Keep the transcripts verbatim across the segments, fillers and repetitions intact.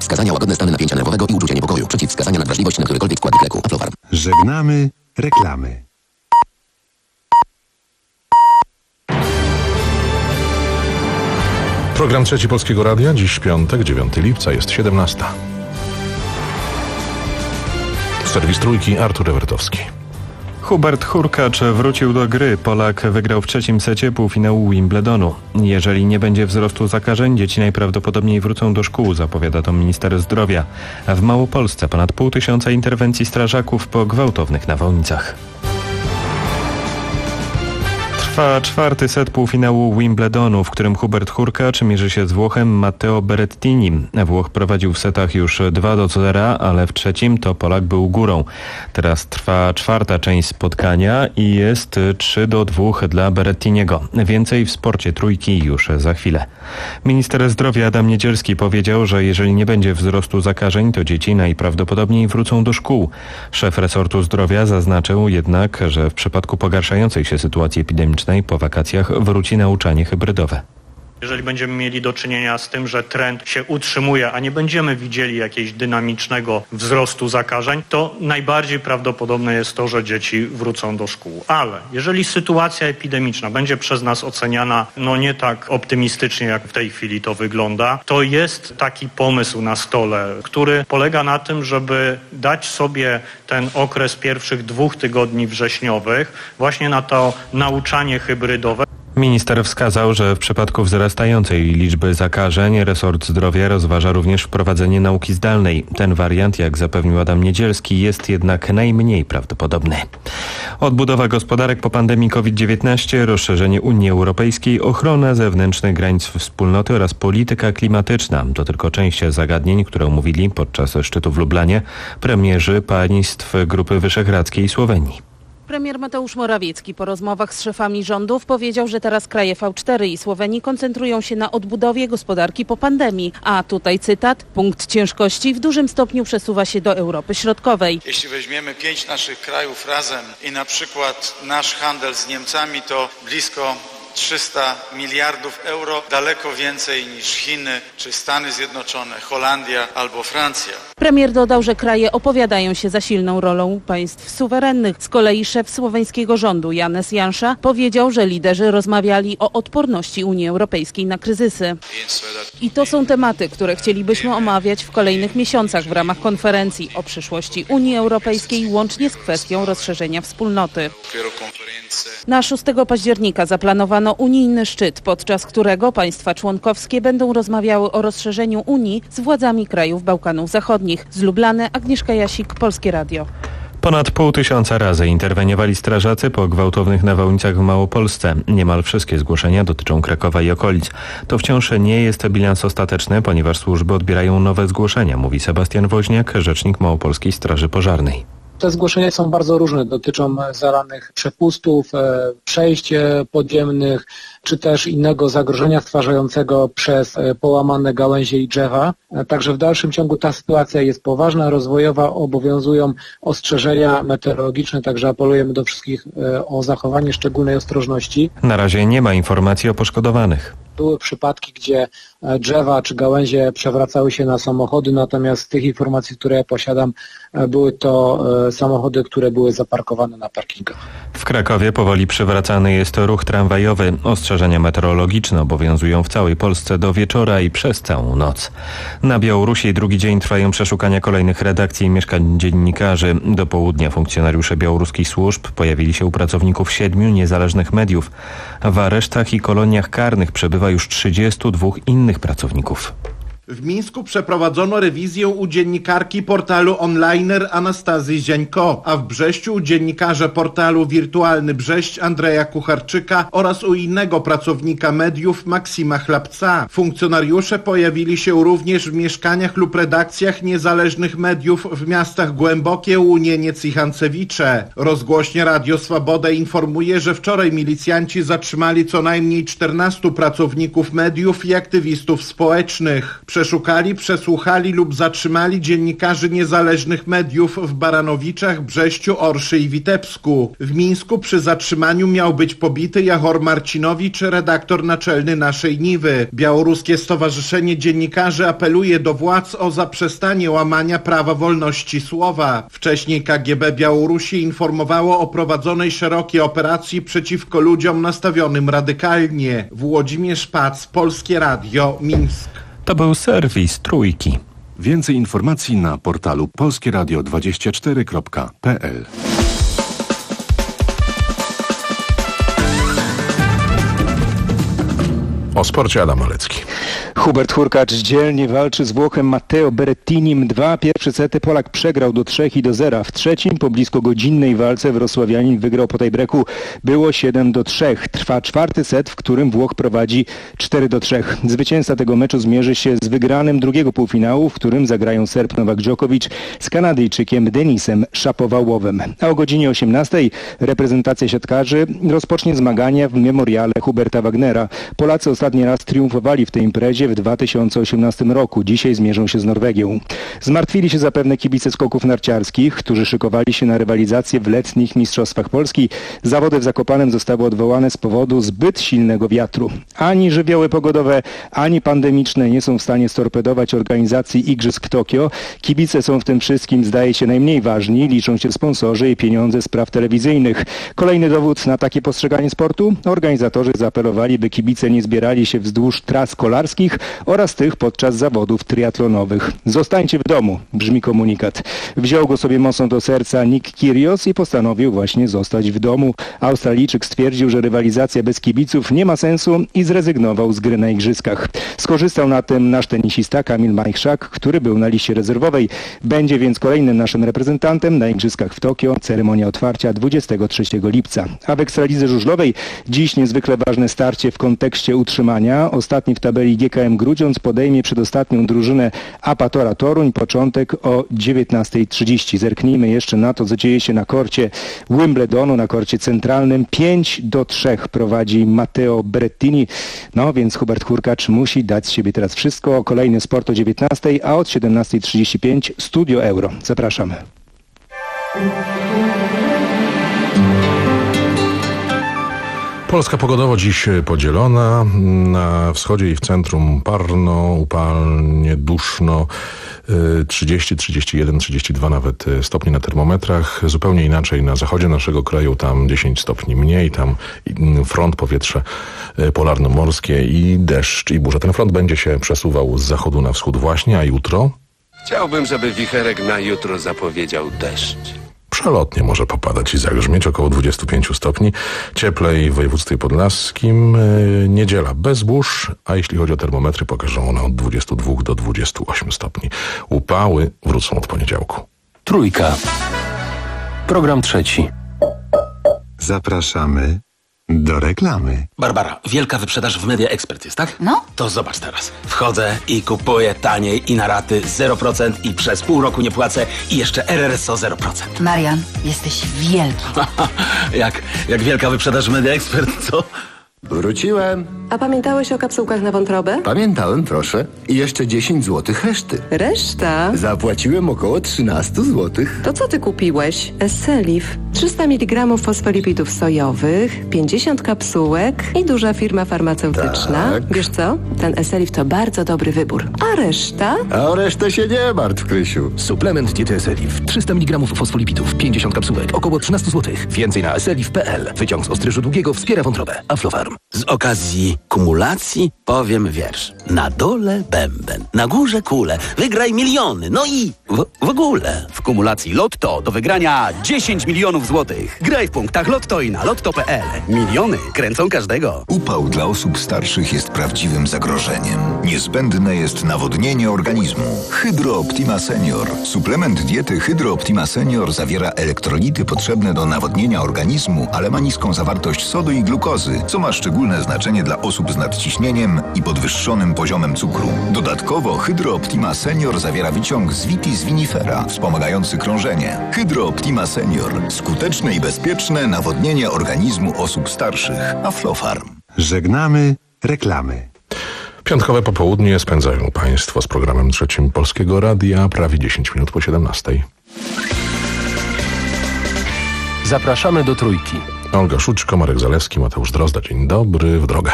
Wskazania łagodne stany napięcia nerwowego i uczucia niepokoju. Przeciwwskazania na wrażliwość na którykolwiek składnik leku. Aflofarm. Żegnamy reklamy. Program Trzeci Polskiego Radia. Dziś piątek, dziewiątego lipca, jest siedemnasta. Serwis Trójki, Artur Ewertowski. Hubert Hurkacz wrócił do gry. Polak wygrał w trzecim secie półfinału Wimbledonu. Jeżeli nie będzie wzrostu zakażeń, dzieci najprawdopodobniej wrócą do szkół, zapowiada to minister zdrowia. A w Małopolsce ponad pół tysiąca interwencji strażaków po gwałtownych nawałnicach. Trwa czwarty set półfinału Wimbledonu, w którym Hubert Hurkacz mierzy się z Włochem Matteo Berrettini. Włoch prowadził w setach już dwa do zera, ale w trzecim to Polak był górą. Teraz trwa czwarta część spotkania i jest trzy do dwóch dla Berrettiniego. Więcej w sporcie Trójki już za chwilę. Minister zdrowia Adam Niedzielski powiedział, że jeżeli nie będzie wzrostu zakażeń, to dzieci najprawdopodobniej wrócą do szkół. Szef resortu zdrowia zaznaczył jednak, że w przypadku pogarszającej się sytuacji epidemicznej po wakacjach wróci nauczanie hybrydowe. Jeżeli będziemy mieli do czynienia z tym, że trend się utrzymuje, a nie będziemy widzieli jakiegoś dynamicznego wzrostu zakażeń, to najbardziej prawdopodobne jest to, że dzieci wrócą do szkół. Ale jeżeli sytuacja epidemiczna będzie przez nas oceniana no nie tak optymistycznie, jak w tej chwili to wygląda, to jest taki pomysł na stole, który polega na tym, żeby dać sobie ten okres pierwszych dwóch tygodni wrześniowych właśnie na to nauczanie hybrydowe. Minister wskazał, że w przypadku wzrastającej liczby zakażeń resort zdrowia rozważa również wprowadzenie nauki zdalnej. Ten wariant, jak zapewnił Adam Niedzielski, jest jednak najmniej prawdopodobny. Odbudowa gospodarek po pandemii COVID dziewiętnaście, rozszerzenie Unii Europejskiej, ochrona zewnętrznych granic wspólnoty oraz polityka klimatyczna. To tylko część zagadnień, które omówili podczas szczytu w Lublanie premierzy państw Grupy Wyszehradzkiej i Słowenii. Premier Mateusz Morawiecki po rozmowach z szefami rządów powiedział, że teraz kraje V cztery i Słowenii koncentrują się na odbudowie gospodarki po pandemii. A tutaj cytat, punkt ciężkości w dużym stopniu przesuwa się do Europy Środkowej. Jeśli weźmiemy pięć naszych krajów razem i na przykład nasz handel z Niemcami, to blisko trzysta miliardów euro, daleko więcej niż Chiny czy Stany Zjednoczone, Holandia albo Francja. Premier dodał, że kraje opowiadają się za silną rolą państw suwerennych. Z kolei szef słoweńskiego rządu Janez Janša powiedział, że liderzy rozmawiali o odporności Unii Europejskiej na kryzysy. I to są tematy, które chcielibyśmy omawiać w kolejnych miesiącach w ramach konferencji o przyszłości Unii Europejskiej, łącznie z kwestią rozszerzenia wspólnoty. Na szóstego października zaplanowano unijny szczyt, podczas którego państwa członkowskie będą rozmawiały o rozszerzeniu Unii z władzami krajów Bałkanów Zachodnich. Z Lublany, Agnieszka Jasik, Polskie Radio. Ponad pół tysiąca razy interweniowali strażacy po gwałtownych nawałnicach w Małopolsce. Niemal wszystkie zgłoszenia dotyczą Krakowa i okolic. To wciąż nie jest bilans ostateczny, ponieważ służby odbierają nowe zgłoszenia, mówi Sebastian Woźniak, rzecznik Małopolskiej Straży Pożarnej. Te zgłoszenia są bardzo różne, dotyczą zalanych przepustów, przejść podziemnych, czy też innego zagrożenia stwarzającego przez połamane gałęzie i drzewa. Także w dalszym ciągu ta sytuacja jest poważna, rozwojowa, obowiązują ostrzeżenia meteorologiczne, także apelujemy do wszystkich o zachowanie szczególnej ostrożności. Na razie nie ma informacji o poszkodowanych. Były przypadki, gdzie drzewa czy gałęzie przewracały się na samochody, natomiast z tych informacji, które ja posiadam, były to samochody, które były zaparkowane na parkingach. W Krakowie powoli przywracany jest ruch tramwajowy. Ostrzeżenia meteorologiczne obowiązują w całej Polsce do wieczora i przez całą noc. Na Białorusi drugi dzień trwają przeszukania kolejnych redakcji i mieszkań dziennikarzy. Do południa funkcjonariusze białoruskich służb pojawili się u pracowników siedmiu niezależnych mediów. W aresztach i koloniach karnych przebywa już trzydziestu dwóch innych pracowników. W Mińsku przeprowadzono rewizję u dziennikarki portalu Onliner Anastazji Ziańko, a w Brześciu u dziennikarza portalu Wirtualny Brześć Andrzeja Kucharczyka oraz u innego pracownika mediów Maksima Chlapca. Funkcjonariusze pojawili się również w mieszkaniach lub redakcjach niezależnych mediów w miastach Głębokie, Łunieniec i Hancewicze. Rozgłośnie Radio Swoboda informuje, że wczoraj milicjanci zatrzymali co najmniej czternastu pracowników mediów i aktywistów społecznych. Przeszukali, przesłuchali lub zatrzymali dziennikarzy niezależnych mediów w Baranowiczach, Brześciu, Orszy i Witebsku. W Mińsku przy zatrzymaniu miał być pobity Jachor Marcinowicz, redaktor naczelny Naszej Niwy. Białoruskie Stowarzyszenie Dziennikarzy apeluje do władz o zaprzestanie łamania prawa wolności słowa. Wcześniej K G B Białorusi informowało o prowadzonej szerokiej operacji przeciwko ludziom nastawionym radykalnie. Włodzimierz Pac, Polskie Radio, Mińsk. To był serwis Trójki. Więcej informacji na portalu polskie radio dwadzieścia cztery kropka p l. O sporcie Adam Malecki. Hubert Hurkacz dzielnie walczy z Włochem Matteo Berettinim. Dwa pierwsze sety Polak przegrał do trzech i do zera. W trzecim po blisko godzinnej walce wrocławianin wygrał po tiebreaku. Było siedem do trzech. Trwa czwarty set, w którym Włoch prowadzi cztery do trzech. Zwycięzca tego meczu zmierzy się z wygranym drugiego półfinału, w którym zagrają Serb Nowak Djokovic z Kanadyjczykiem Denisem Szapowałowem. A o godzinie osiemnastej reprezentacja siatkarzy rozpocznie zmagania w memoriale Huberta Wagnera. Polacy ostatni raz triumfowali w tej imprezie w dwa tysiące osiemnastym roku. Dzisiaj zmierzą się z Norwegią. Zmartwili się zapewne kibice skoków narciarskich, którzy szykowali się na rywalizację w letnich Mistrzostwach Polski. Zawody w Zakopanem zostały odwołane z powodu zbyt silnego wiatru. Ani żywioły pogodowe, ani pandemiczne nie są w stanie storpedować organizacji Igrzysk w Tokio. Kibice są w tym wszystkim, zdaje się, najmniej ważni. Liczą się sponsorzy i pieniądze z praw telewizyjnych. Kolejny dowód na takie postrzeganie sportu? Organizatorzy zaapelowali, by kibice nie zbierali się wzdłuż tras kolarskich oraz tych podczas zawodów triatlonowych. Zostańcie w domu, brzmi komunikat. Wziął go sobie mocno do serca Nick Kyrgios i postanowił właśnie zostać w domu. Australijczyk stwierdził, że rywalizacja bez kibiców nie ma sensu i zrezygnował z gry na igrzyskach. Skorzystał na tym nasz tenisista Kamil Majchrzak, który był na liście rezerwowej. Będzie więc kolejnym naszym reprezentantem na igrzyskach w Tokio. Ceremonia otwarcia dwudziestego trzeciego lipca. A w Ekstralidze żużlowej dziś niezwykle ważne starcie w kontekście utrzymania. Ostatni w tabeli G K M Grudziądz podejmie przedostatnią drużynę Apatora Toruń. Początek o dziewiętnastej trzydzieści. Zerknijmy jeszcze na to, co dzieje się na korcie Wimbledonu, na korcie centralnym. pięć do trzech prowadzi Matteo Berettini. No więc Hubert Hurkacz musi dać z siebie teraz wszystko. Kolejny sport o dziewiętnastej, a od siedemnastej trzydzieści pięć Studio Euro. Zapraszamy. Polska pogodowo dziś podzielona. Na wschodzie i w centrum parno, upalnie, duszno. trzydzieści, trzydzieści jeden, trzydzieści dwa nawet stopni na termometrach. Zupełnie inaczej na zachodzie naszego kraju, tam dziesięć stopni mniej, tam front, powietrze polarno-morskie i deszcz i burza. Ten front będzie się przesuwał z zachodu na wschód właśnie, a jutro? Chciałbym, żeby wicherek na jutro zapowiedział deszcz. Przelotnie może popadać i zagrzmieć, około dwadzieścia pięć stopni. Cieplej w województwie podlaskim. Niedziela bez burz, a jeśli chodzi o termometry, pokażą one od dwudziestu dwóch do dwudziestu ośmiu stopni. Upały wrócą od poniedziałku. Trójka. Program trzeci. Zapraszamy do reklamy. Barbara, wielka wyprzedaż w Media Expert jest, tak? No. To zobacz teraz. Wchodzę i kupuję taniej i na raty zero procent i przez pół roku nie płacę i jeszcze R R S O zero procent. Marian, jesteś wielki. jak, jak wielka wyprzedaż w Media Expert, co? Wróciłem. A pamiętałeś o kapsułkach na wątrobę? Pamiętałem, proszę. I jeszcze dziesięć złotych reszty. Reszta? Zapłaciłem około trzynaście złotych. To co ty kupiłeś? Esselif. trzysta miligramów fosfolipidów sojowych, pięćdziesiąt kapsułek i duża firma farmaceutyczna. Tak. Wiesz co? Ten Esselif to bardzo dobry wybór. A reszta? A o resztę się nie martw, Krysiu. Suplement diety Esselif. trzysta miligramów fosfolipidów, pięćdziesiąt kapsułek, około trzynaście złotych. Więcej na esselif kropka p l. Wyciąg z ostryżu długiego wspiera wątrobę. Aflofarm. Z okazji kumulacji powiem wiersz. Na dole bęben, na górze kule. Wygraj miliony, no i w, w ogóle. W kumulacji Lotto do wygrania dziesięć milionów złotych. Graj w punktach Lotto i na lotto kropka p l. Miliony kręcą każdego. Upał dla osób starszych jest prawdziwym zagrożeniem. Niezbędne jest nawodnienie organizmu. Hydro Optima Senior. Suplement diety Hydro Optima Senior zawiera elektrolity potrzebne do nawodnienia organizmu, ale ma niską zawartość sodu i glukozy, co ma szczególne znaczenie dla osób z nadciśnieniem i podwyższonym poziomem cukru. Dodatkowo Hydro Optima Senior zawiera wyciąg z Vitis vinifera, wspomagający krążenie. Hydro Optima Senior. Skuteczne i bezpieczne nawodnienie organizmu osób starszych. Aflofarm. Żegnamy reklamy. Piątkowe popołudnie spędzają Państwo z programem trzecim Polskiego Radia, prawie dziesięć minut po siedemnastej. Zapraszamy do Trójki. Olga Szuczko, Marek Zalewski, Mateusz Drozda. Dzień dobry, w drogę.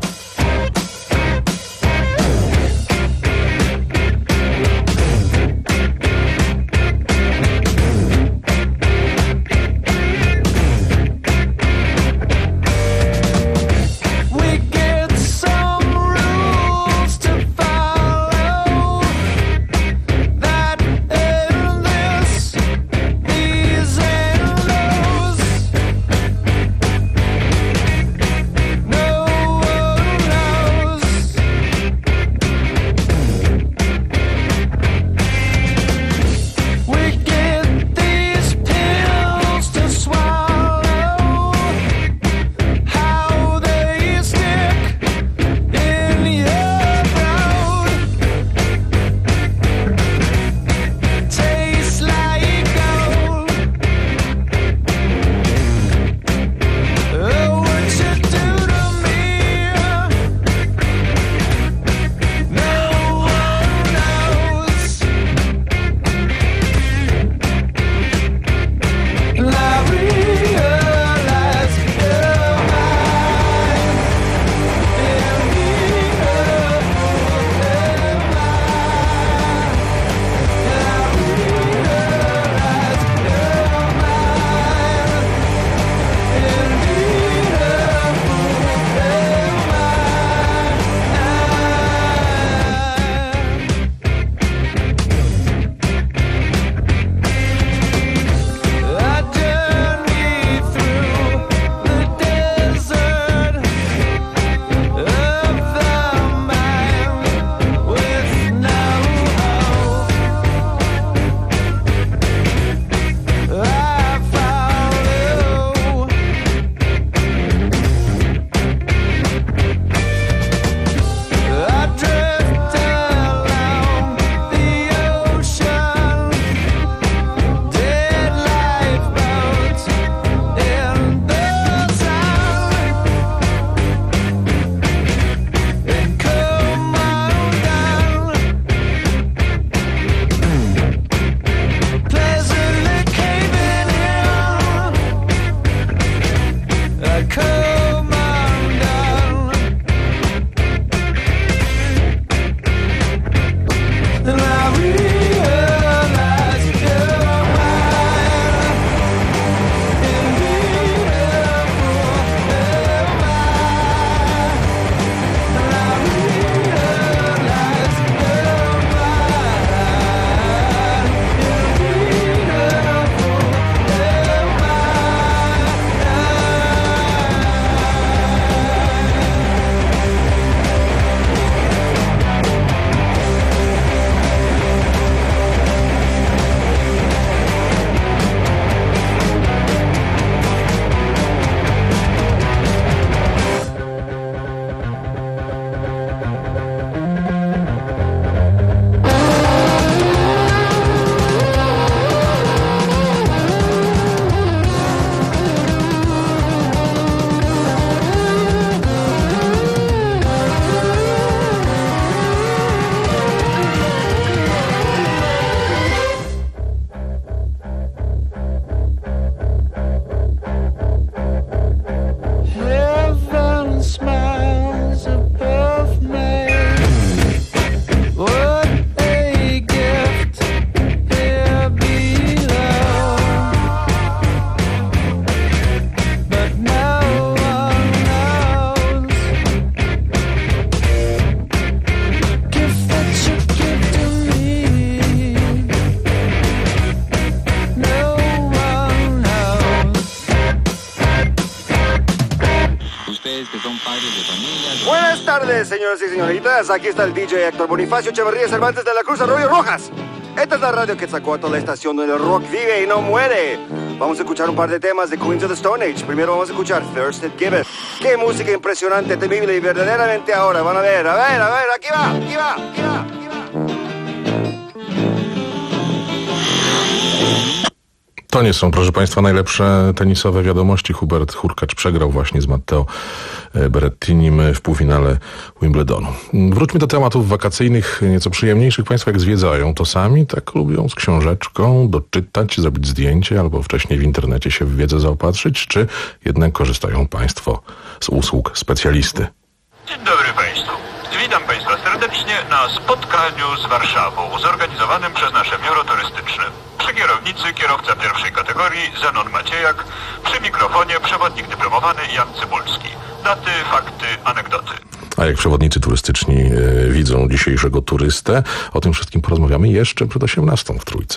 Buenas tardes, señoras y señoritas. Aquí está el D J Héctor Bonifacio Echeverría Cervantes de la Cruz Arroyo Rojas. Esta es la radio Quetzalcóatl, la estación donde el rock vive y no muere. Vamos a escuchar un par de temas de Queens of the Stone Age. Primero vamos a escuchar Thirsted Giveth. Qué música impresionante, temible y verdaderamente ahora. Van a ver, a ver, a ver, aquí va, aquí va, aquí va, aquí va. To nie są, proszę Państwa, najlepsze tenisowe wiadomości. Hubert Hurkacz przegrał właśnie z Matteo Berettinim w półfinale Wimbledonu. Wróćmy do tematów wakacyjnych, nieco przyjemniejszych. Państwo jak zwiedzają, to sami tak lubią z książeczką doczytać, zrobić zdjęcie albo wcześniej w internecie się w wiedzę zaopatrzyć, czy jednak korzystają Państwo z usług specjalisty? Dzień dobry Państwu. Witam Państwa serdecznie na spotkaniu z Warszawą zorganizowanym przez nasze biuro turystyczne. Przy kierownicy kierowca pierwszej kategorii Zenon Maciejak, przy mikrofonie przewodnik dyplomowany Jan Cybulski. Daty, fakty, anegdoty. A jak przewodnicy turystyczni y, widzą dzisiejszego turystę, o tym wszystkim porozmawiamy jeszcze przed osiemnastą w Trójce.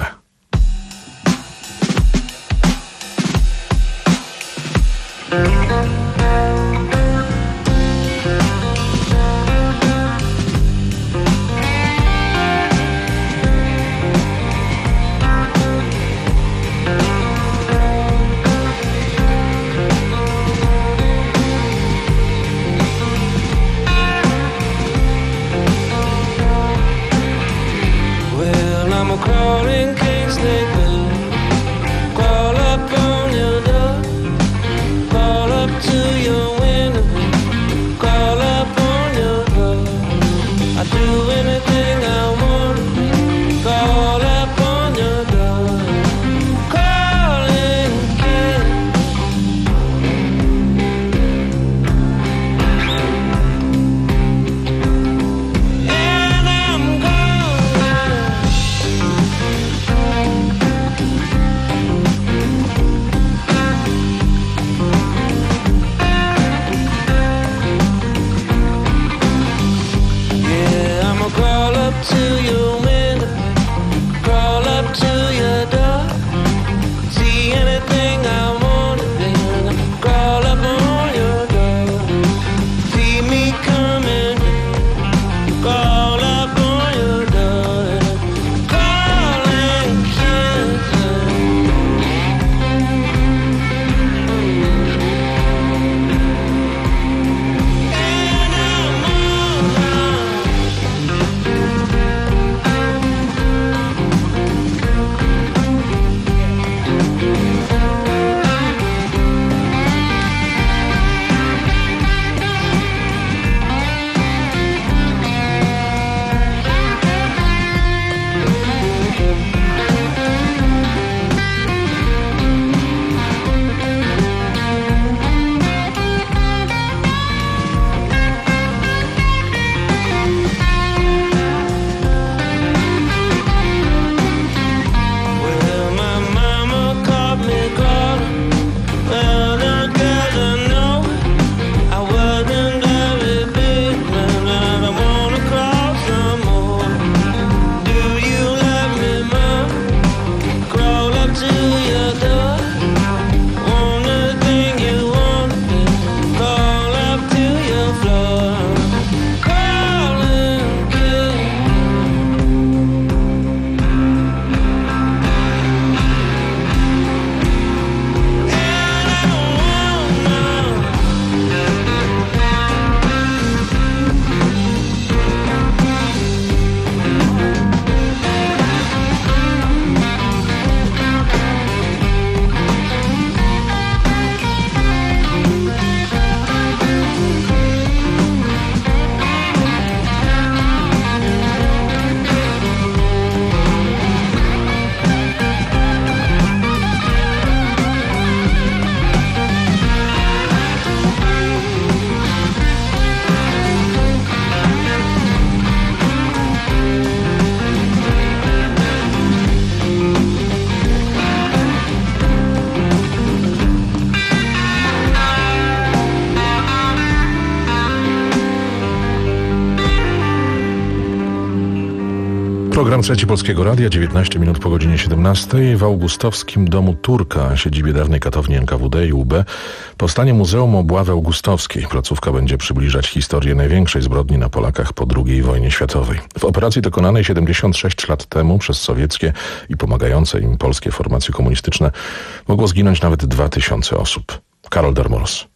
Program Trzeci Polskiego Radia, dziewiętnaście minut po godzinie siedemnastej. W augustowskim Domu Turka, siedzibie dawnej katowni N K W D i U B, powstanie Muzeum Obławy Augustowskiej. Placówka będzie przybliżać historię największej zbrodni na Polakach po drugiej wojnie światowej. W operacji dokonanej siedemdziesiąt sześć lat temu przez sowieckie i pomagające im polskie formacje komunistyczne mogło zginąć nawet dwa tysiące osób. Karol Darmos.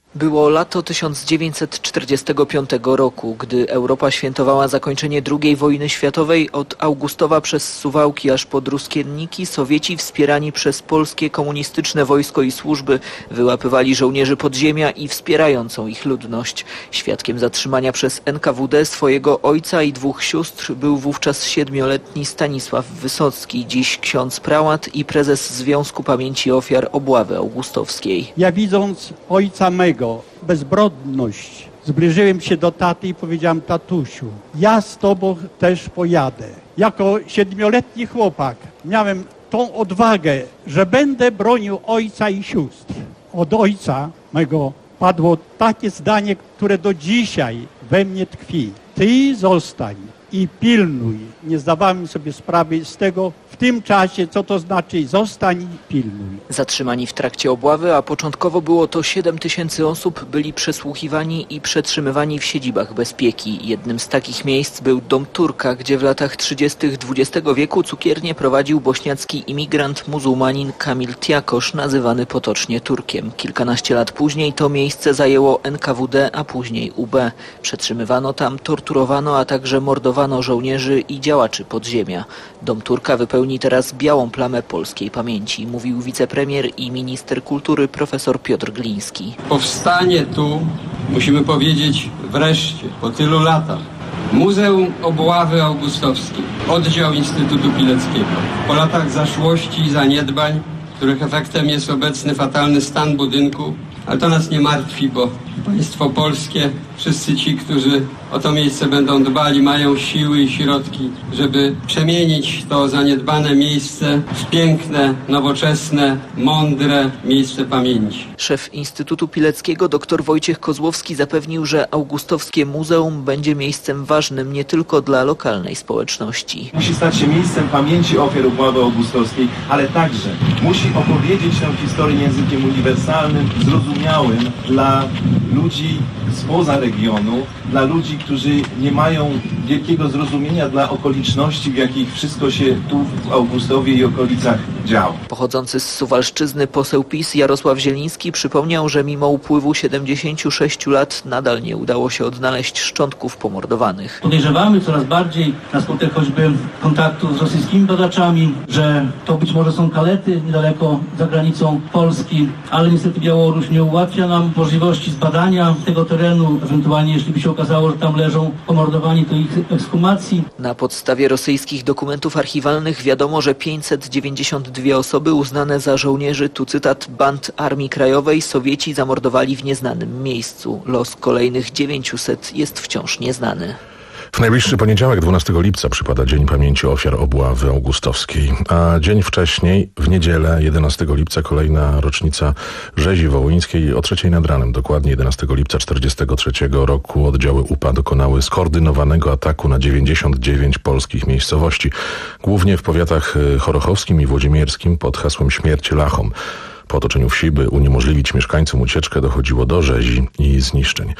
Było lato tysiąc dziewięćset czterdziestego piątego roku, gdy Europa świętowała zakończenie drugiej wojny światowej. Od Augustowa przez Suwałki aż po Druskienniki Sowieci wspierani przez polskie komunistyczne wojsko i służby wyłapywali żołnierzy podziemia i wspierającą ich ludność. Świadkiem zatrzymania przez N K W D swojego ojca i dwóch sióstr był wówczas siedmioletni Stanisław Wysocki, dziś ksiądz prałat i prezes Związku Pamięci Ofiar Obławy Augustowskiej. Ja widząc ojca mego bezbrodność, zbliżyłem się do taty i powiedziałem: tatusiu, ja z tobą też pojadę. Jako siedmioletni chłopak miałem tą odwagę, że będę bronił ojca i sióstr. Od ojca mego padło takie zdanie, które do dzisiaj we mnie tkwi. Ty zostań i pilnuj. Nie zdawałem sobie sprawy z tego w tym czasie, co to znaczy zostań i pilnuj. Zatrzymani w trakcie obławy, a początkowo było to siedem tysięcy osób, byli przesłuchiwani i przetrzymywani w siedzibach bezpieki. Jednym z takich miejsc był dom Turka, gdzie w latach trzydziestych dwudziestego wieku cukiernię prowadził bośniacki imigrant muzułmanin Kamil Tiakosz, nazywany potocznie Turkiem. Kilkanaście lat później to miejsce zajęło N K W D, a później U B. Przetrzymywano tam, torturowano, a także mordowano żołnierzy i działaczy podziemia. Dom Turka wypełni teraz białą plamę polskiej pamięci, mówił wicepremier i minister kultury profesor Piotr Gliński. Powstanie tu, musimy powiedzieć wreszcie, po tylu latach, Muzeum Obławy Augustowskiej, oddział Instytutu Pileckiego. Po latach zaszłości i zaniedbań, których efektem jest obecny fatalny stan budynku, ale to nas nie martwi, bo państwo polskie, wszyscy ci, którzy o to miejsce będą dbali, mają siły i środki, żeby przemienić to zaniedbane miejsce w piękne, nowoczesne, mądre miejsce pamięci. Szef Instytutu Pileckiego dr Wojciech Kozłowski zapewnił, że Augustowskie Muzeum będzie miejscem ważnym nie tylko dla lokalnej społeczności. Musi stać się miejscem pamięci ofiar obławy augustowskiej, ale także musi opowiedzieć tę historię językiem uniwersalnym, zrozumiałym dla ludzi spoza regionu, dla ludzi, którzy nie mają wielkiego zrozumienia dla okoliczności, w jakich wszystko się tu w Augustowie i okolicach działo. Pochodzący z Suwalszczyzny poseł PiS Jarosław Zieliński przypomniał, że mimo upływu siedemdziesięciu sześciu lat nadal nie udało się odnaleźć szczątków pomordowanych. Podejrzewamy coraz bardziej, na skutek choćby kontaktu z rosyjskimi badaczami, że to być może są Kalety niedaleko za granicą Polski, ale niestety Białoruś nie ułatwia nam możliwości zbadania tego terenu, ewentualnie jeśli by się okazało, że tam leżą pomordowani, to ich ekshumacji. Na podstawie rosyjskich dokumentów archiwalnych wiadomo, że pięćset dziewięćdziesiąt dwie osoby uznane za żołnierzy, tu cytat, band Armii Krajowej Sowieci zamordowali w nieznanym miejscu. Los kolejnych dziewięciuset jest wciąż nieznany. W najbliższy poniedziałek, dwunastego lipca, przypada Dzień Pamięci Ofiar Obławy Augustowskiej, a dzień wcześniej, w niedzielę, jedenastego lipca, kolejna rocznica rzezi wołyńskiej. O trzeciej nad ranem, dokładnie jedenastego lipca czterdziestego trzeciego roku, oddziały U P A dokonały skoordynowanego ataku na dziewięćdziesiąt dziewięć polskich miejscowości, głównie w powiatach chorochowskim i włodzimierskim pod hasłem Śmierć Lachom. Po otoczeniu wsi, by uniemożliwić mieszkańcom ucieczkę, dochodziło do rzezi i zniszczeń.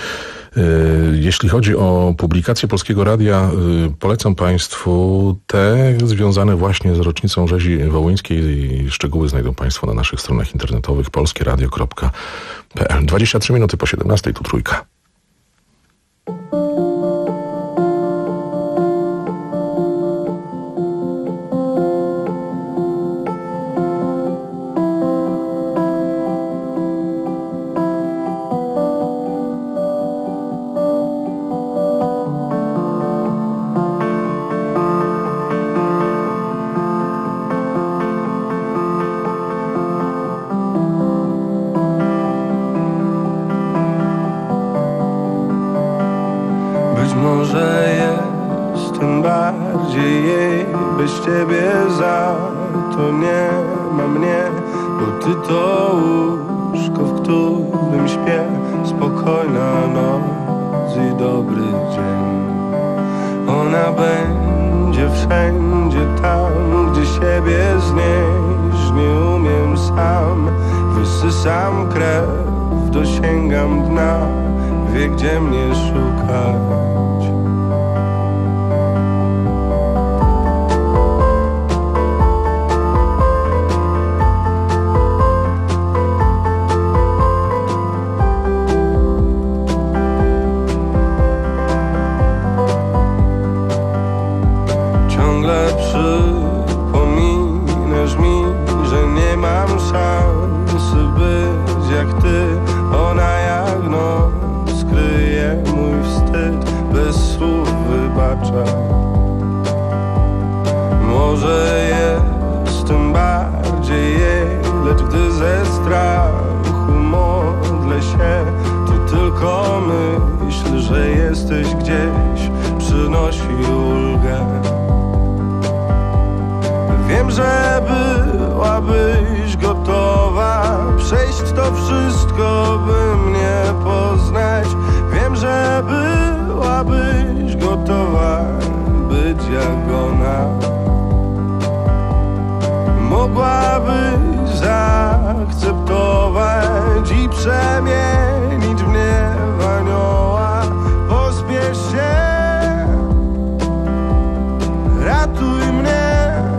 Jeśli chodzi o publikacje Polskiego Radia, polecam Państwu te związane właśnie z rocznicą rzezi wołyńskiej. Szczegóły znajdą Państwo na naszych stronach internetowych polskieradio kropka p l. dwadzieścia trzy minuty po siedemnastej, tu Trójka. Wysysam krew, dosięgam dna, wie gdzie mnie szukać. Może jest tym bardziej jej, lecz gdy ze strachu modlę się, to tylko myśl, że jesteś gdzieś, przynosi ulgę. Wiem, że byłabyś gotowa przejść to wszystko, by mnie poznać. Wiem, że byłabyś gotowa być jak ona. Mogłabyś zaakceptować i przemienić mnie w anioła. Pospiesz się, ratuj mnie.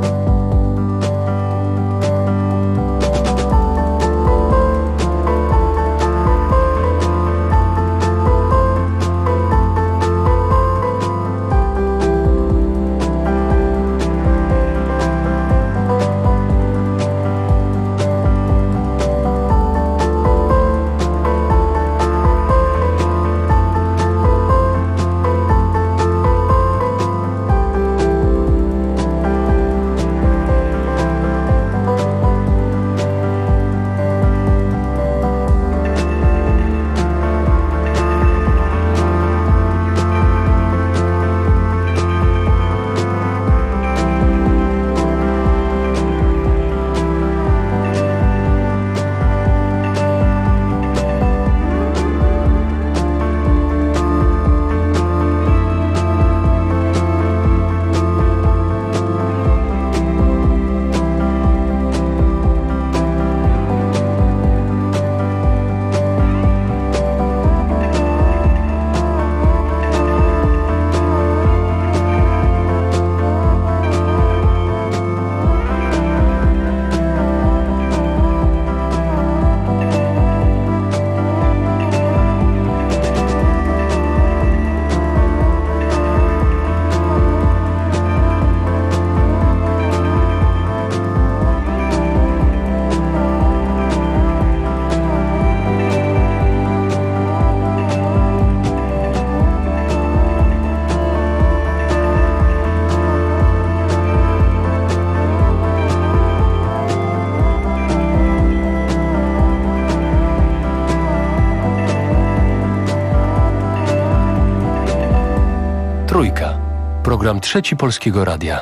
Trójka. Program Trzeci Polskiego Radia.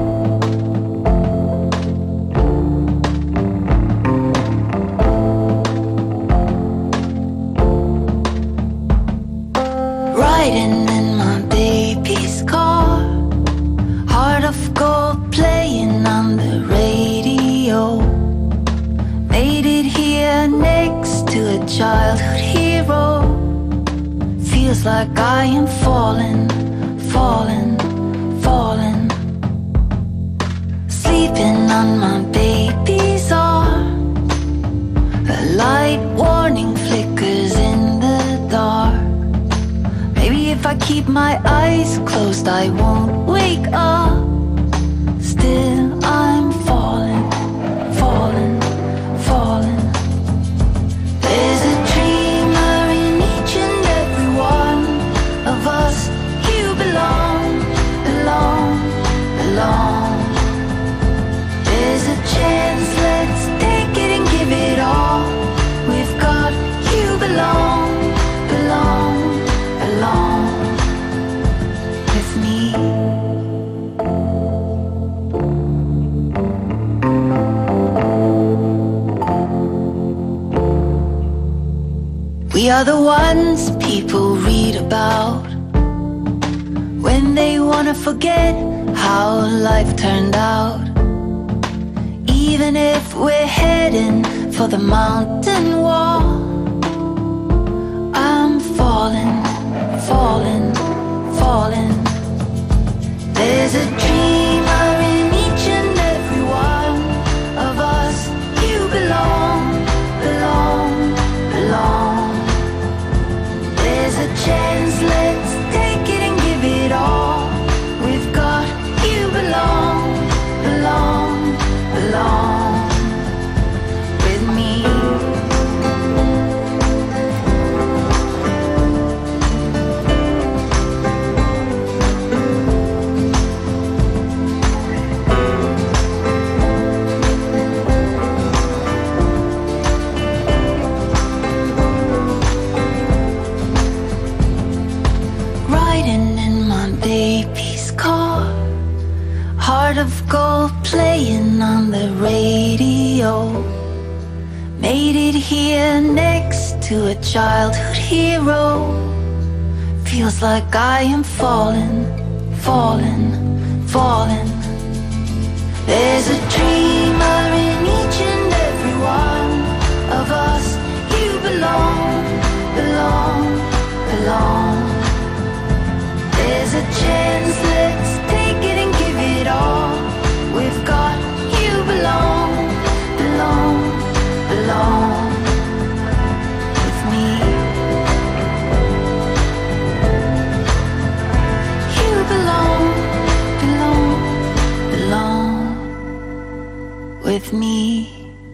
Riding in my baby's car, heart of gold playing on the radio. Made it here next to a childhood hero. Feels like I am falling, falling, falling. Sleeping on my baby's arm. A light warning flickers in the dark. Maybe if I keep my eyes closed I won't wake up. Still I'm falling, falling, falling. There's a dreamer in each and every one of us. You belong, belong, belong. There's a chance, let's take it and give it all. We've got you belong, belong, belong with me. We are the ones people read about when they wanna forget how life turned out. Even if we're heading for the mountain wall, I'm falling, falling, falling. There's a dreamer in each and every one of us. You belong, belong, belong. There's a chance, let's take it and give it all. We've got you belong, belong, belong with me. playing on the radio. Made it here next to a childhood hero. Feels like I am falling, falling, falling. There's a dreamer in each and every one of us. You belong, belong, belong. There's a chance, let's take it and give it all we've got. You belong, belong, belong with me. You belong, belong, belong with me.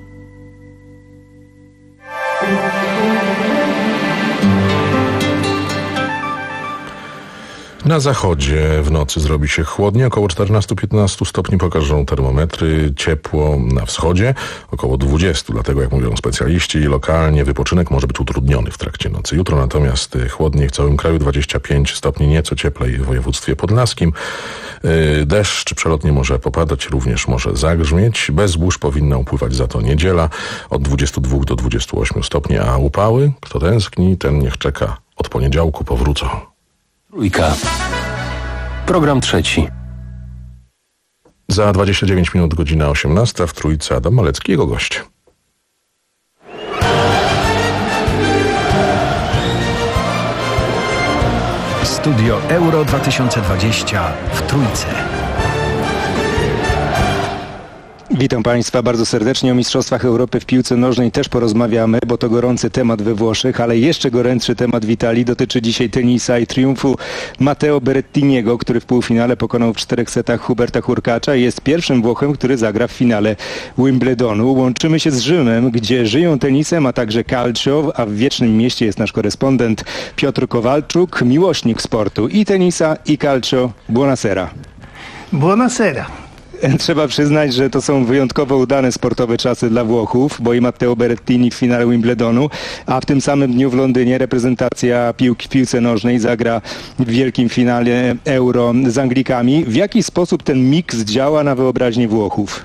Na zachodzie w nocy zrobi się chłodniej, około czternaście do piętnastu stopni pokażą termometry, ciepło na wschodzie, około dwudziestu, dlatego jak mówią specjaliści, lokalnie wypoczynek może być utrudniony w trakcie nocy. Jutro natomiast chłodniej w całym kraju, dwadzieścia pięć stopni, nieco cieplej w województwie podlaskim. Deszcz przelotnie może popadać, również może zagrzmieć. Bez burz powinna upływać za to niedziela od dwudziestu dwóch do dwudziestu ośmiu stopni, a upały, kto tęskni, ten niech czeka, od poniedziałku powrócą. Trójka. Program trzeci. Za dwadzieścia dziewięć minut, godzina osiemnasta, w Trójce Adam Malecki, jego gość. Studio Euro dwa tysiące dwadzieścia w Trójce. Witam Państwa bardzo serdecznie. O Mistrzostwach Europy w piłce nożnej też porozmawiamy, bo to gorący temat we Włoszech, ale jeszcze gorętszy temat w Italii dotyczy dzisiaj tenisa i triumfu Matteo Berrettiniego, który w półfinale pokonał w czterech setach Huberta Hurkacza i jest pierwszym Włochem, który zagra w finale Wimbledonu. Łączymy się z Rzymem, gdzie żyją tenisem, a także calcio, a w Wiecznym Mieście jest nasz korespondent Piotr Kowalczuk, miłośnik sportu i tenisa, i calcio. Buonasera. Buonasera. Trzeba przyznać, że to są wyjątkowo udane sportowe czasy dla Włochów, bo i Matteo Berrettini w finale Wimbledonu, a w tym samym dniu w Londynie reprezentacja piłki w piłce nożnej zagra w wielkim finale Euro z Anglikami. W jaki sposób ten miks działa na wyobraźnię Włochów?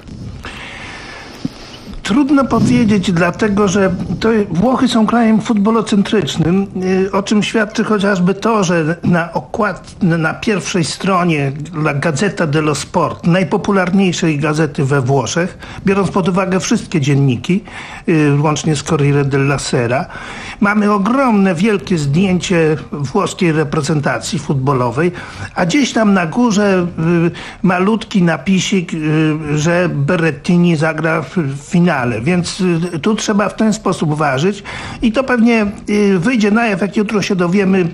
Trudno powiedzieć, dlatego że to Włochy są krajem futbolocentrycznym, o czym świadczy chociażby to, że na okład, na pierwszej stronie La Gazzetta dello Sport, najpopularniejszej gazety we Włoszech, biorąc pod uwagę wszystkie dzienniki, łącznie z Corriere della Sera, mamy ogromne, wielkie zdjęcie włoskiej reprezentacji futbolowej, a gdzieś tam na górze malutki napisik, że Berrettini zagra w finale. Więc tu trzeba w ten sposób ważyć i to pewnie wyjdzie na jaw, jak jutro się dowiemy,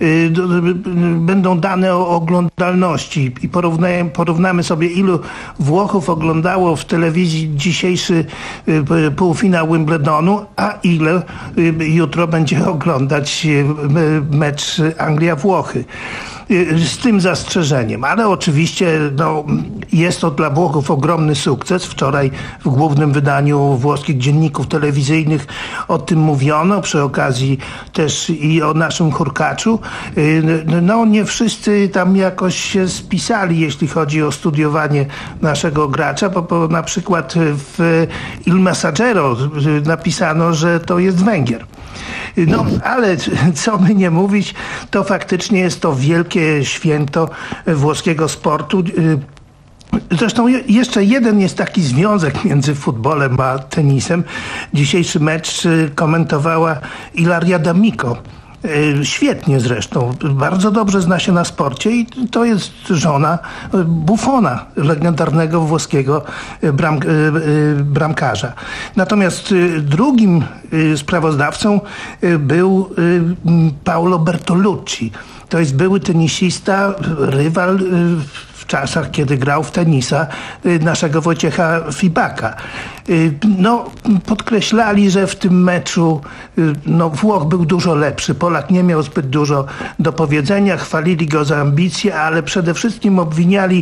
będą dane o oglądalności i porównamy, porównamy sobie, ilu Włochów oglądało w telewizji dzisiejszy półfinał Wimbledonu, a ile jutro będzie oglądać mecz Anglia-Włochy. Z tym zastrzeżeniem, ale oczywiście no, jest to dla Włochów ogromny sukces. Wczoraj w głównym wydaniu włoskich dzienników telewizyjnych o tym mówiono, przy okazji też i o naszym Hurkaczu. No nie wszyscy tam jakoś się spisali, jeśli chodzi o studiowanie naszego gracza, bo, bo na przykład w Il Messaggero napisano, że to jest Węgier. No, ale co by nie mówić, to faktycznie jest to wielkie święto włoskiego sportu. Zresztą jeszcze jeden jest taki związek między futbolem a tenisem. Dzisiejszy mecz komentowała Ilaria D'Amico. Świetnie zresztą, bardzo dobrze zna się na sporcie i to jest żona Buffona, legendarnego włoskiego bram, bramkarza. Natomiast drugim sprawozdawcą był Paolo Bertolucci. To jest były tenisista, rywal w czasach, kiedy grał w tenisa naszego Wojciecha Fibaka. No, podkreślali, że w tym meczu no, Włoch był dużo lepszy. Polak nie miał zbyt dużo do powiedzenia, chwalili go za ambicje, ale przede wszystkim obwiniali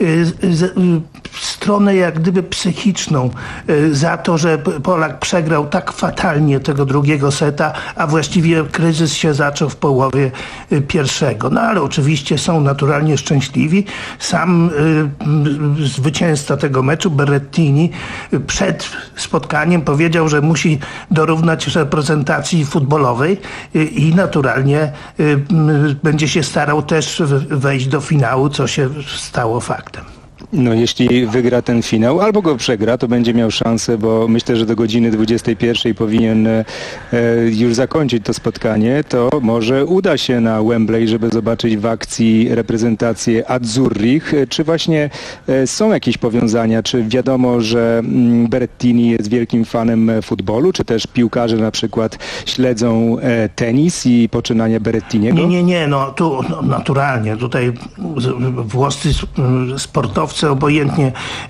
stronę jak gdyby psychiczną za to, że Polak przegrał tak fatalnie tego drugiego seta, a właściwie kryzys się zaczął w połowie pierwszego. No ale oczywiście są naturalnie szczęśliwi. Sam y, zwycięzca tego meczu, Berrettini, przed spotkaniem powiedział, że musi dorównać reprezentacji futbolowej y, i naturalnie y, y, będzie się starał też wejść do finału, co się stało faktem. No jeśli wygra ten finał, albo go przegra, to będzie miał szansę, bo myślę, że do godziny dwudziestej pierwszej powinien e, już zakończyć to spotkanie, to może uda się na Wembley, żeby zobaczyć w akcji reprezentację Azzurrich. Czy właśnie e, są jakieś powiązania? Czy wiadomo, że mm, Berrettini jest wielkim fanem futbolu, czy też piłkarze na przykład śledzą e, tenis i poczynania Berrettiniego? Nie, nie, nie, no tu no, naturalnie, tutaj włoscy sportowcy obojętnie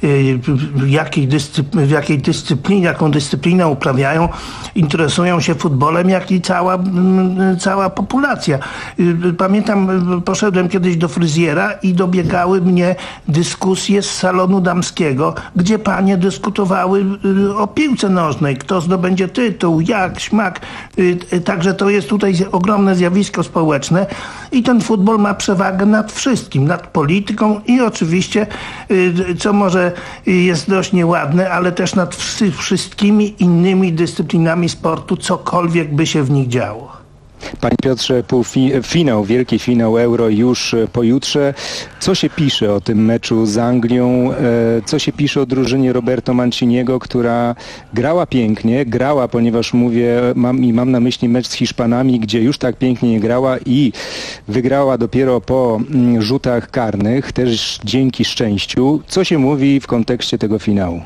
w jakiej, dyscypl- w jakiej dyscyplinie, jaką dyscyplinę uprawiają, interesują się futbolem, jak i cała, cała populacja. Pamiętam, poszedłem kiedyś do fryzjera i dobiegały mnie dyskusje z salonu damskiego, gdzie panie dyskutowały o piłce nożnej, kto zdobędzie tytuł, jak, śmak. Także to jest tutaj ogromne zjawisko społeczne i ten futbol ma przewagę nad wszystkim, nad polityką i oczywiście, co może jest dość nieładne, ale też nad wszystkimi innymi dyscyplinami sportu, cokolwiek by się w nich działo. Panie Piotrze, półfi- finał, wielki finał Euro już pojutrze. Co się pisze o tym meczu z Anglią? Co się pisze o drużynie Roberto Manciniego, która grała pięknie, grała, ponieważ mówię, mam, i mam na myśli mecz z Hiszpanami, gdzie już tak pięknie nie grała i wygrała dopiero po mm, rzutach karnych, też dzięki szczęściu. Co się mówi w kontekście tego finału?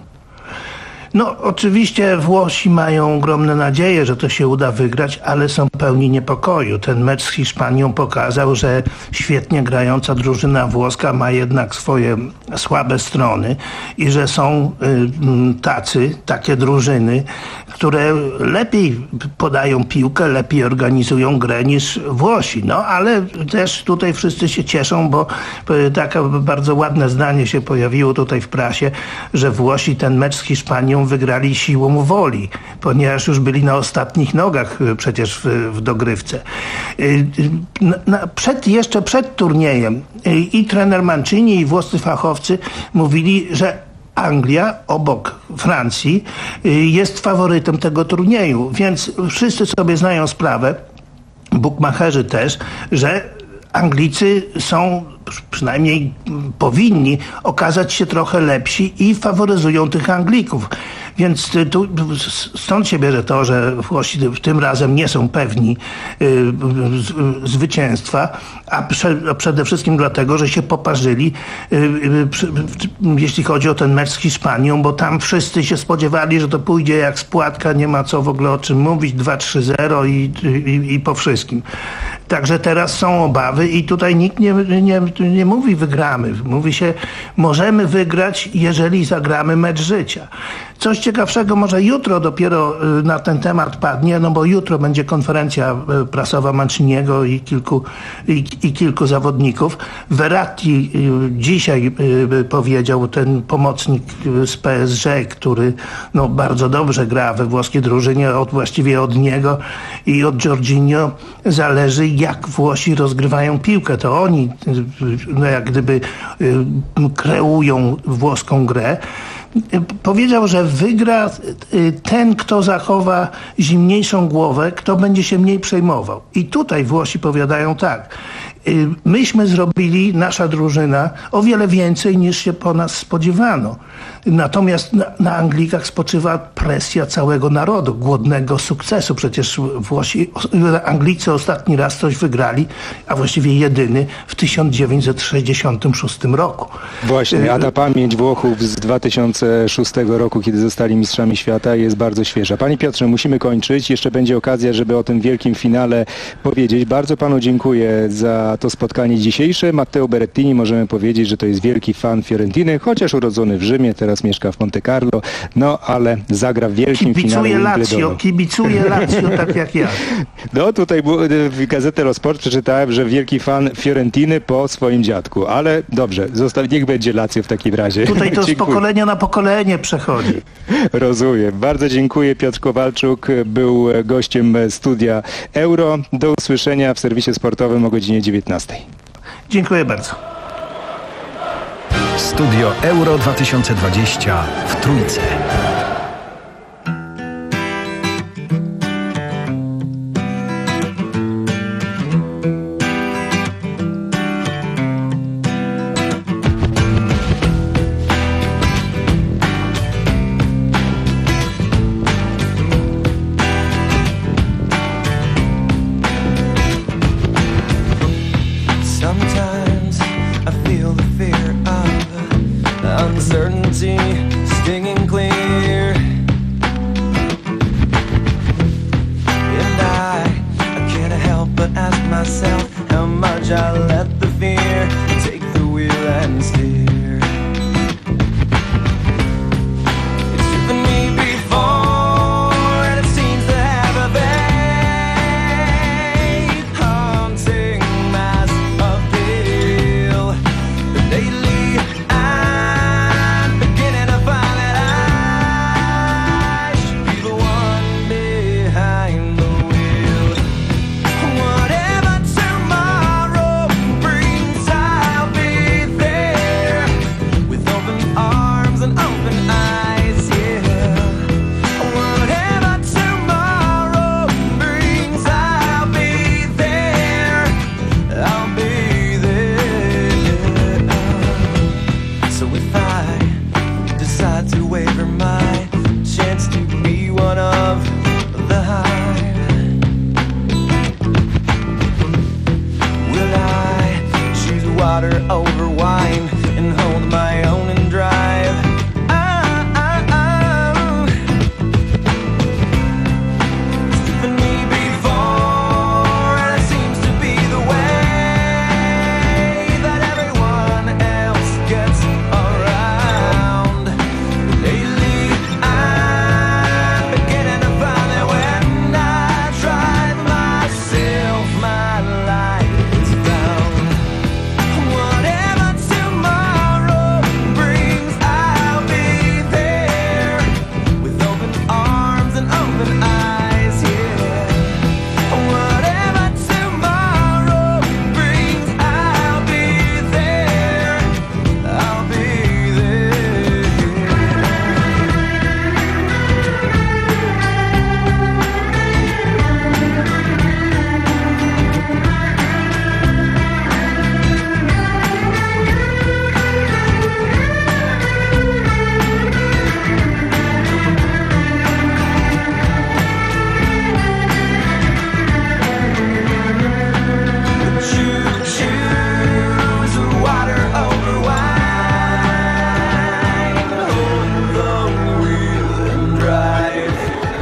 No oczywiście Włosi mają ogromne nadzieje, że to się uda wygrać, ale są pełni niepokoju. Ten mecz z Hiszpanią pokazał, że świetnie grająca drużyna włoska ma jednak swoje słabe strony i że są y, tacy, takie drużyny, które lepiej podają piłkę, lepiej organizują grę niż Włosi. No ale też tutaj wszyscy się cieszą, bo y, takie bardzo ładne zdanie się pojawiło tutaj w prasie, że Włosi ten mecz z Hiszpanią wygrali siłą woli, ponieważ już byli na ostatnich nogach przecież w, w dogrywce. Na, na, przed, jeszcze przed turniejem i trener Mancini, i włoscy fachowcy mówili, że Anglia obok Francji jest faworytem tego turnieju, więc wszyscy sobie znają sprawę, bukmacherzy też, że Anglicy są, przynajmniej powinni okazać się trochę lepsi i faworyzują tych Anglików. Więc tu, stąd się bierze to, że Włosi tym razem nie są pewni y, y, zwycięstwa, a, prze, a przede wszystkim dlatego, że się poparzyli, y, y, przy, jeśli chodzi o ten mecz z Hiszpanią, bo tam wszyscy się spodziewali, że to pójdzie jak spłatka, nie ma co w ogóle o czym mówić, dwa trzy zero i, i, i po wszystkim. Także teraz są obawy i tutaj nikt nie, nie, nie mówi wygramy. Mówi się, możemy wygrać, jeżeli zagramy mecz życia. Coś ciekawszego może jutro dopiero na ten temat padnie, no bo jutro będzie konferencja prasowa Manciniego i kilku, i, i kilku zawodników. Verratti dzisiaj powiedział, ten pomocnik z P S G, który no, bardzo dobrze gra we włoskiej drużynie, od, właściwie od niego i od Jorginho zależy, jak Włosi rozgrywają piłkę. To oni no, jak gdyby kreują włoską grę. Powiedział, że wygra ten, kto zachowa zimniejszą głowę, kto będzie się mniej przejmował. I tutaj Włosi powiadają tak. Myśmy zrobili, nasza drużyna, o wiele więcej niż się po nas spodziewano. Natomiast na, na Anglikach spoczywa presja całego narodu, głodnego sukcesu. Przecież Włosi, Anglicy ostatni raz coś wygrali, a właściwie jedyny w tysiąc dziewięćset sześćdziesiątym szóstym roku. Właśnie, a ta pamięć Włochów z dwa tysiące szóstego roku, kiedy zostali mistrzami świata, jest bardzo świeża. Panie Piotrze, musimy kończyć. Jeszcze będzie okazja, żeby o tym wielkim finale powiedzieć. Bardzo panu dziękuję za to spotkanie dzisiejsze. Matteo Berrettini, możemy powiedzieć, że to jest wielki fan Fiorentiny, chociaż urodzony w Rzymie, teraz mieszka w Monte Carlo, no ale zagra w wielkim kibicuje finale Lazio, kibicuje Lazio, tak jak ja. No tutaj w Gazetę Lo Sport przeczytałem, że wielki fan Fiorentiny po swoim dziadku, ale dobrze, zostaw, niech będzie Lazio w takim razie. Tutaj to z pokolenia na pokolenie przechodzi. Rozumiem. Bardzo dziękuję. Piotr Kowalczuk był gościem studia Euro. Do usłyszenia w serwisie sportowym o godzinie dziewiętnastej. Dziękuję bardzo. Studio Euro dwa tysiące dwadzieścia w Trójce. Sometimes I feel the fear of uncertainty stinging clear, and I, I can't help but ask myself how much I let the fear take the wheel and steer. It's driven me before, and it seems to have a vague, haunting mass appeal. But lately I'm beginning to find that I should be the one behind the wheel. Whatever tomorrow brings, I'll be there with open arms and open eyes, yeah. Whatever tomorrow brings, I'll be there, I'll be there. So if I decide to waver my chance to be one of the hive, will I choose water over wine and hold my own and drive? Ah, ah, ah. It's driven me before, and it seems to be the way that everyone else gets around. Lately I'm beginning to find that when I drive myself, my life is found. Whatever tomorrow brings, I'll be there with open arms and open eyes, yeah. Whatever tomorrow brings, I'll be there, I'll be there. But you choose water over wine, hold the wheel and drive.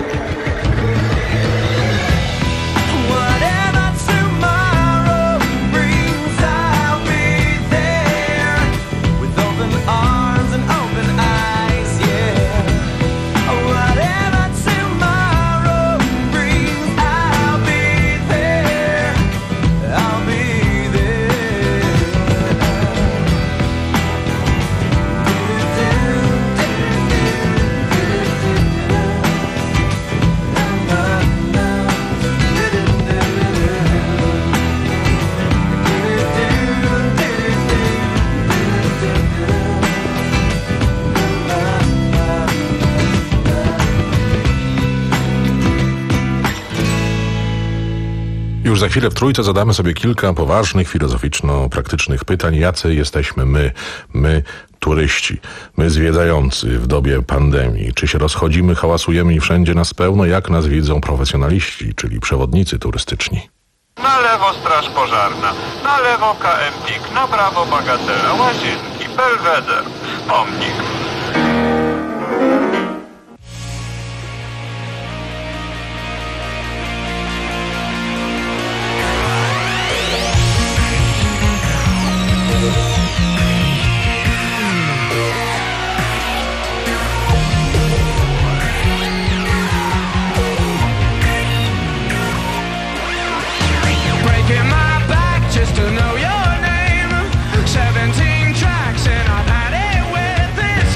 Whatever tomorrow brings, I'll be there with open arms and open eyes, yeah. Whatever tomorrow brings, I'll be there, I'll be Już za chwilę w Trójce zadamy sobie kilka poważnych, filozoficzno-praktycznych pytań. Jacy jesteśmy my, my turyści, my zwiedzający w dobie pandemii? Czy się rozchodzimy, hałasujemy i wszędzie nas pełno? Jak nas widzą profesjonaliści, czyli przewodnicy turystyczni? Na lewo straż pożarna, na lewo K M P I K, na prawo Bagatela, Łazienki, Belweder, pomnik. Breaking my back just to know your name. Seventeen tracks and I've had it with this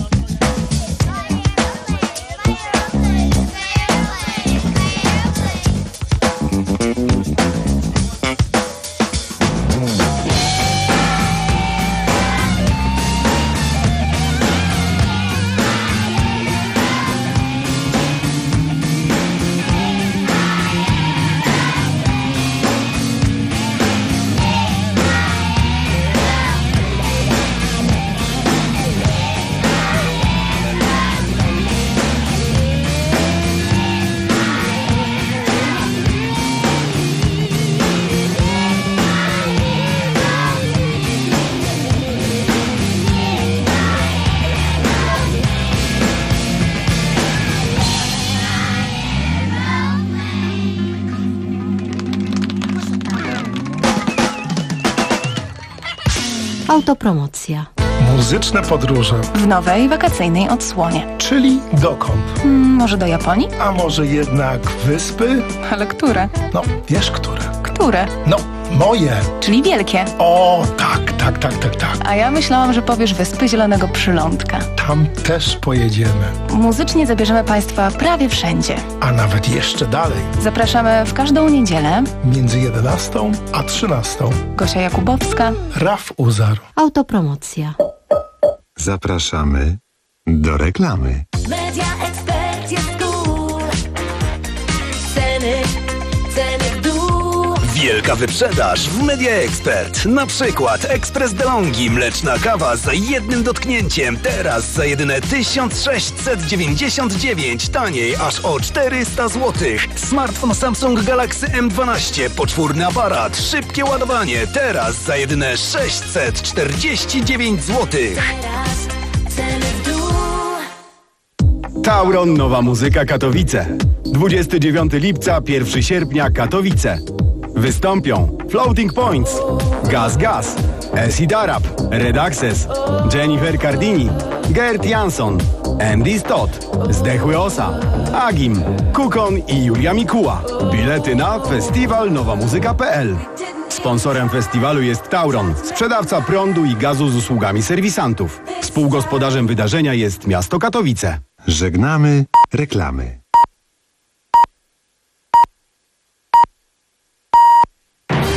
Autopromocja. Muzyczne podróże. W nowej, wakacyjnej odsłonie. Czyli dokąd? Hmm, może do Japonii? A może jednak wyspy? Ale które? No, wiesz które. Które? No, moje. Czyli wielkie. O, tak, tak, tak, tak, tak. A ja myślałam, że powiesz Wyspy Zielonego Przylądka. Tam też pojedziemy. Muzycznie zabierzemy Państwa prawie wszędzie. A nawet jeszcze dalej. Zapraszamy w każdą niedzielę. Między jedenastą a trzynastą. Gosia Jakubowska. Raf Uzar. Autopromocja. Zapraszamy do reklamy. Media Expert jest cool. Ceny, ceny w dół. Wielka wyprzedaż w Media Expert. Na przykład ekspres DeLonghi, mleczna kawa za jednym dotknięciem. Teraz za jedyne tysiąc sześćset dziewięćdziesiąt dziewięć. Taniej aż o czterysta złotych. Smartfon Samsung Galaxy M dwanaście. Poczwórny aparat. Szybkie ładowanie. Teraz za jedyne sześćset czterdzieści dziewięć złotych. Ceny w dół. Tauron Nowa Muzyka Katowice. dwudziestego dziewiątego lipca, pierwszego sierpnia Katowice. Wystąpią Floating Points, Gaz Gaz, Acid Arab, Red Access, Jennifer Cardini, Gert Jansson, Andy Stott, Zdechły Osa, Agim, Kukon i Julia Mikuła. Bilety na festiwal nowa muzyka kropka p l. Sponsorem festiwalu jest Tauron, sprzedawca prądu i gazu z usługami serwisantów. Współgospodarzem wydarzenia jest miasto Katowice. Żegnamy reklamy.